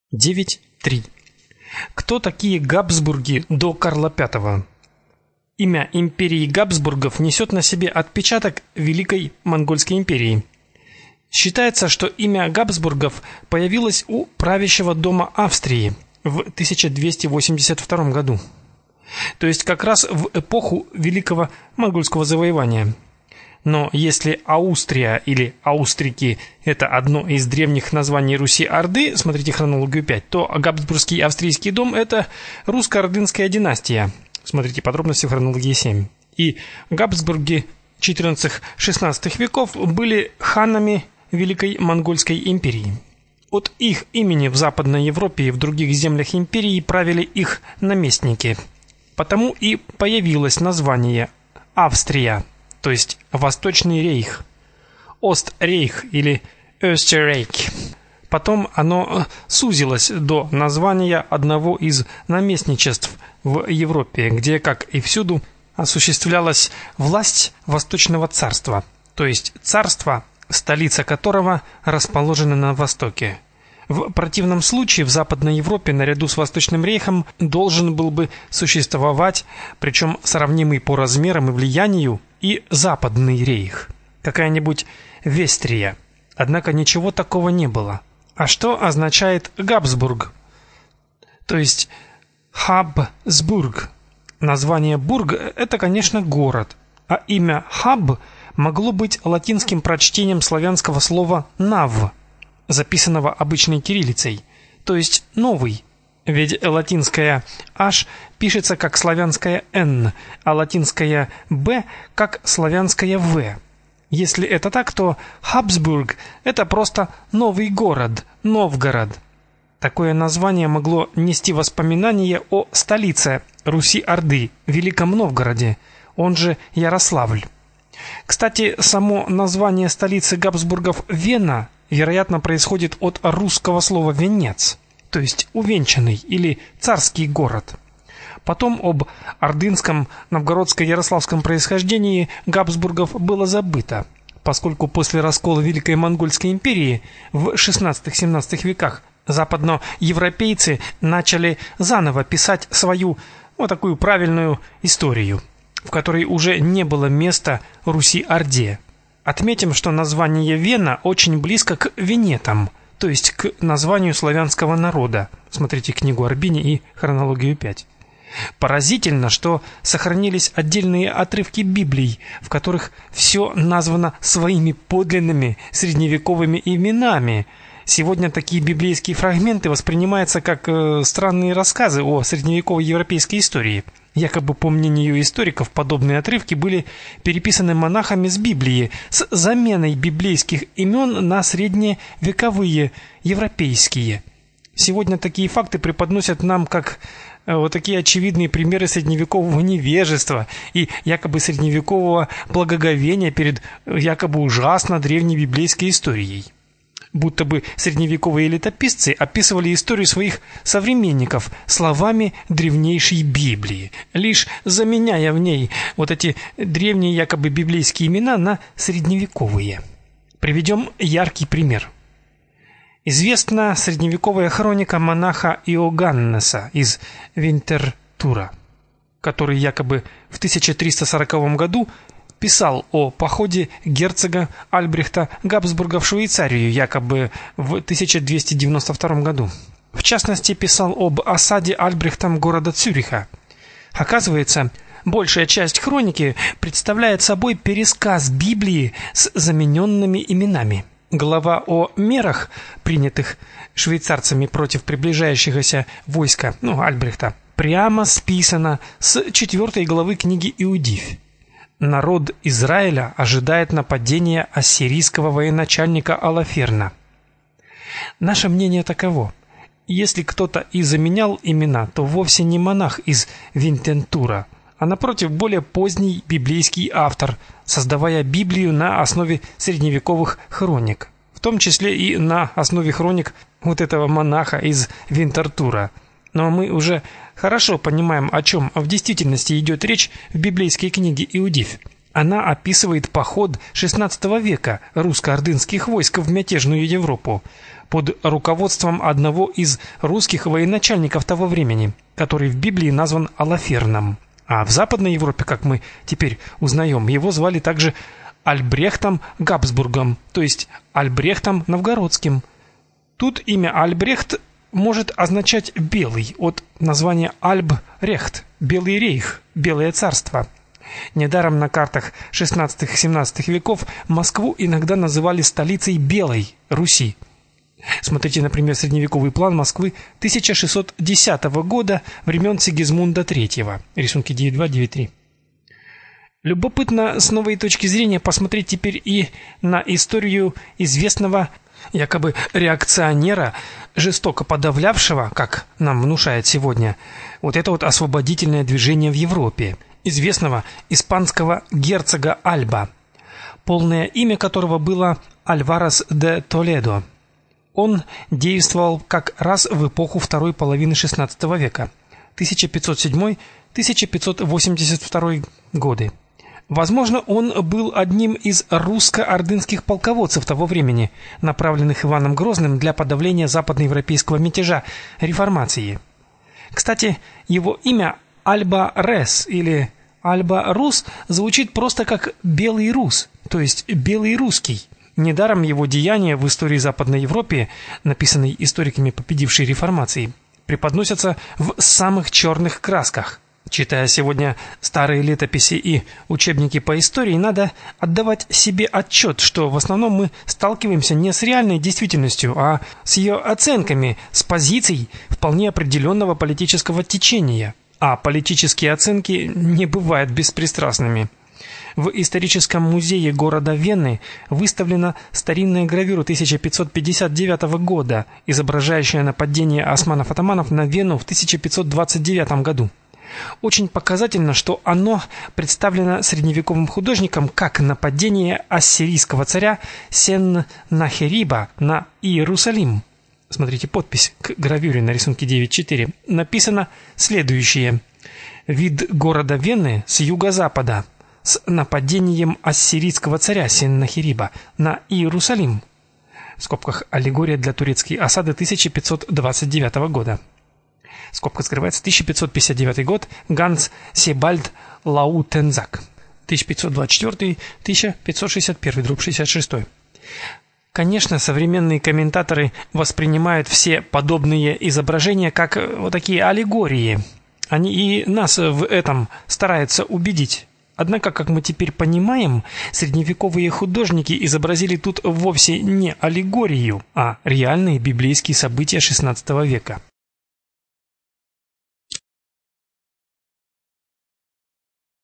9.3. Кто такие Габсбурги до Карла V? Имя империи Габсбургов несет на себе отпечаток Великой Монгольской империи. Считается, что имя Габсбургов появилось у правящего дома Австрии в 1282 году. То есть как раз в эпоху Великого Монгольского завоевания. Но если Аустрия или Аустрики – это одно из древних названий Руси-Орды, смотрите хронологию 5, то Габсбургский австрийский дом – это русско-ордынская династия, смотрите подробности в хронологии 7. И Габсбурги XIV-XVI веков были ханами Великой Монгольской империи. От их имени в Западной Европе и в других землях империи правили их наместники. Потому и появилось название Австрия, то есть Восточный рейх, Ост-рейх или Österreich. Потом оно сузилось до названия одного из наместничеств в Европе, где, как и всюду, осуществлялась власть Восточного царства, то есть царство, столица которого расположена на востоке. В противном случае в Западной Европе наряду с Восточным рейхом должен был бы существовать, причем сравнимый по размерам и влиянию, и Западный рейх, какая-нибудь Вестрия. Однако ничего такого не было. А что означает Габсбург? То есть Хабсбург. Название Бург – это, конечно, город, а имя Хаб могло быть латинским прочтением славянского слова «нав», записанного обычной кириллицей, то есть «новый». Ведь латинское «h» пишется как славянское «n», а латинское «b» как славянское «v». Если это так, то Хабсбург – это просто новый город, Новгород. Такое название могло нести воспоминание о столице Руси-Орды, Великом Новгороде, он же Ярославль. Кстати, само название столицы Габсбургов Вена, вероятно, происходит от русского слова «венец», то есть увенчанный или царский город. Потом об ордынском новгородско-ярославском происхождении Габсбургов было забыто, поскольку после раскола Великой Монгольской империи в XVI-XVII веках западноевропейцы начали заново писать свою такую правильную историю, в которой уже не было места Руси-Орде. Отметим, что название Вена очень близко к венетам, то есть к названию славянского народа. Смотрите книгу Арбини и хронологию 5. Поразительно, что сохранились отдельные отрывки Библий, в которых все названо своими подлинными средневековыми именами. Сегодня такие библейские фрагменты воспринимаются как странные рассказы о средневековой европейской истории. Якобы, по мнению историков, подобные отрывки были переписаны монахами с Библии с заменой библейских имен на средневековые европейские. Сегодня такие факты преподносят нам как такие очевидные примеры средневекового невежества и якобы средневекового благоговения перед якобы ужасно древней библейской историей. Будто бы средневековые летописцы описывали историю своих современников словами древнейшей Библии, лишь заменяя в ней эти древние якобы библейские имена на средневековые. Приведем яркий пример. Известна средневековая хроника монаха Иоганнеса из Винтертура, который якобы в 1340 году писал о походе герцога Альбрехта Габсбурга в Швейцарию якобы в 1292 году. В частности, писал об осаде Альбрехтом города Цюриха. Оказывается, большая часть хроники представляет собой пересказ Библии с замененными именами. Глава о мерах, принятых швейцарцами против приближающегося войска Альбрехта, прямо списана с 4 главы книги Иудифь. Народ Израиля ожидает нападения ассирийского военачальника Алаферна. Наше мнение таково: если кто-то и заменял имена, то вовсе не монах из Винтентура, а напротив более поздний библейский автор, создавая Библию на основе средневековых хроник, в том числе и на основе хроник этого монаха из Винтертура. Но мы уже хорошо понимаем, о чем в действительности идет речь в библейской книге Иудифь. Она описывает поход XVI века русско-ордынских войск в мятежную Европу. под руководством одного из русских военачальников того времени, который в Библии назван Алаферном. А в Западной Европе, как мы теперь узнаем, его звали также Альбрехтом Габсбургом, то есть Альбрехтом Новгородским. Тут имя Альбрехт может означать «белый» от названия Альбрехт, Белый рейх, Белое царство. Недаром на картах XVI-XVII веков Москву иногда называли столицей Белой Руси. Смотрите, например, средневековый план Москвы 1610 года времен Сигизмунда III. Рисунки 9.2-9.3. Любопытно с новой точки зрения посмотреть теперь и на историю известного якобы реакционера, жестоко подавлявшего, как нам внушает сегодня, вот это вот освободительное движение в Европе, известного испанского герцога Альба, полное имя которого было Альварес де Толедо. Он действовал как раз в эпоху второй половины XVI века, 1507-1582 годы. Возможно, он был одним из русско-ордынских полководцев того времени, направленных Иваном Грозным для подавления западноевропейского мятежа реформации. Кстати, его имя Альба-Рес или Альба-Рус звучит просто как «белый рус», то есть «белый русский». Недаром его деяния в истории Западной Европы, написанной историками победившей реформации, преподносятся в самых черных красках. Читая сегодня старые летописи и учебники по истории, надо отдавать себе отчет, что в основном мы сталкиваемся не с реальной действительностью, а с ее оценками, с позиций вполне определенного политического течения. А политические оценки не бывают беспристрастными. В историческом музее города Вены выставлена старинная гравюра 1559 года, изображающая нападение османов-атаманов на Вену в 1529 году. Очень показательно, что оно представлено средневековым художником как нападение ассирийского царя Сеннахериба на Иерусалим. Смотрите подпись к гравюре на рисунке 9.4. Написано следующее: «Вид города Вены с юго-запада с нападением ассирийского царя Сеннахериба на Иерусалим». В скобках аллегория для турецкой осады 1529 года. Скобка скрывается, 1559 год, Ганс Себальд Лаутензак, 1524-1561, дробь 66. Конечно, современные комментаторы воспринимают все подобные изображения как вот такие аллегории. Они и нас в этом стараются убедить. Однако, как мы теперь понимаем, средневековые художники изобразили тут вовсе не аллегорию, а реальные библейские события XVI века.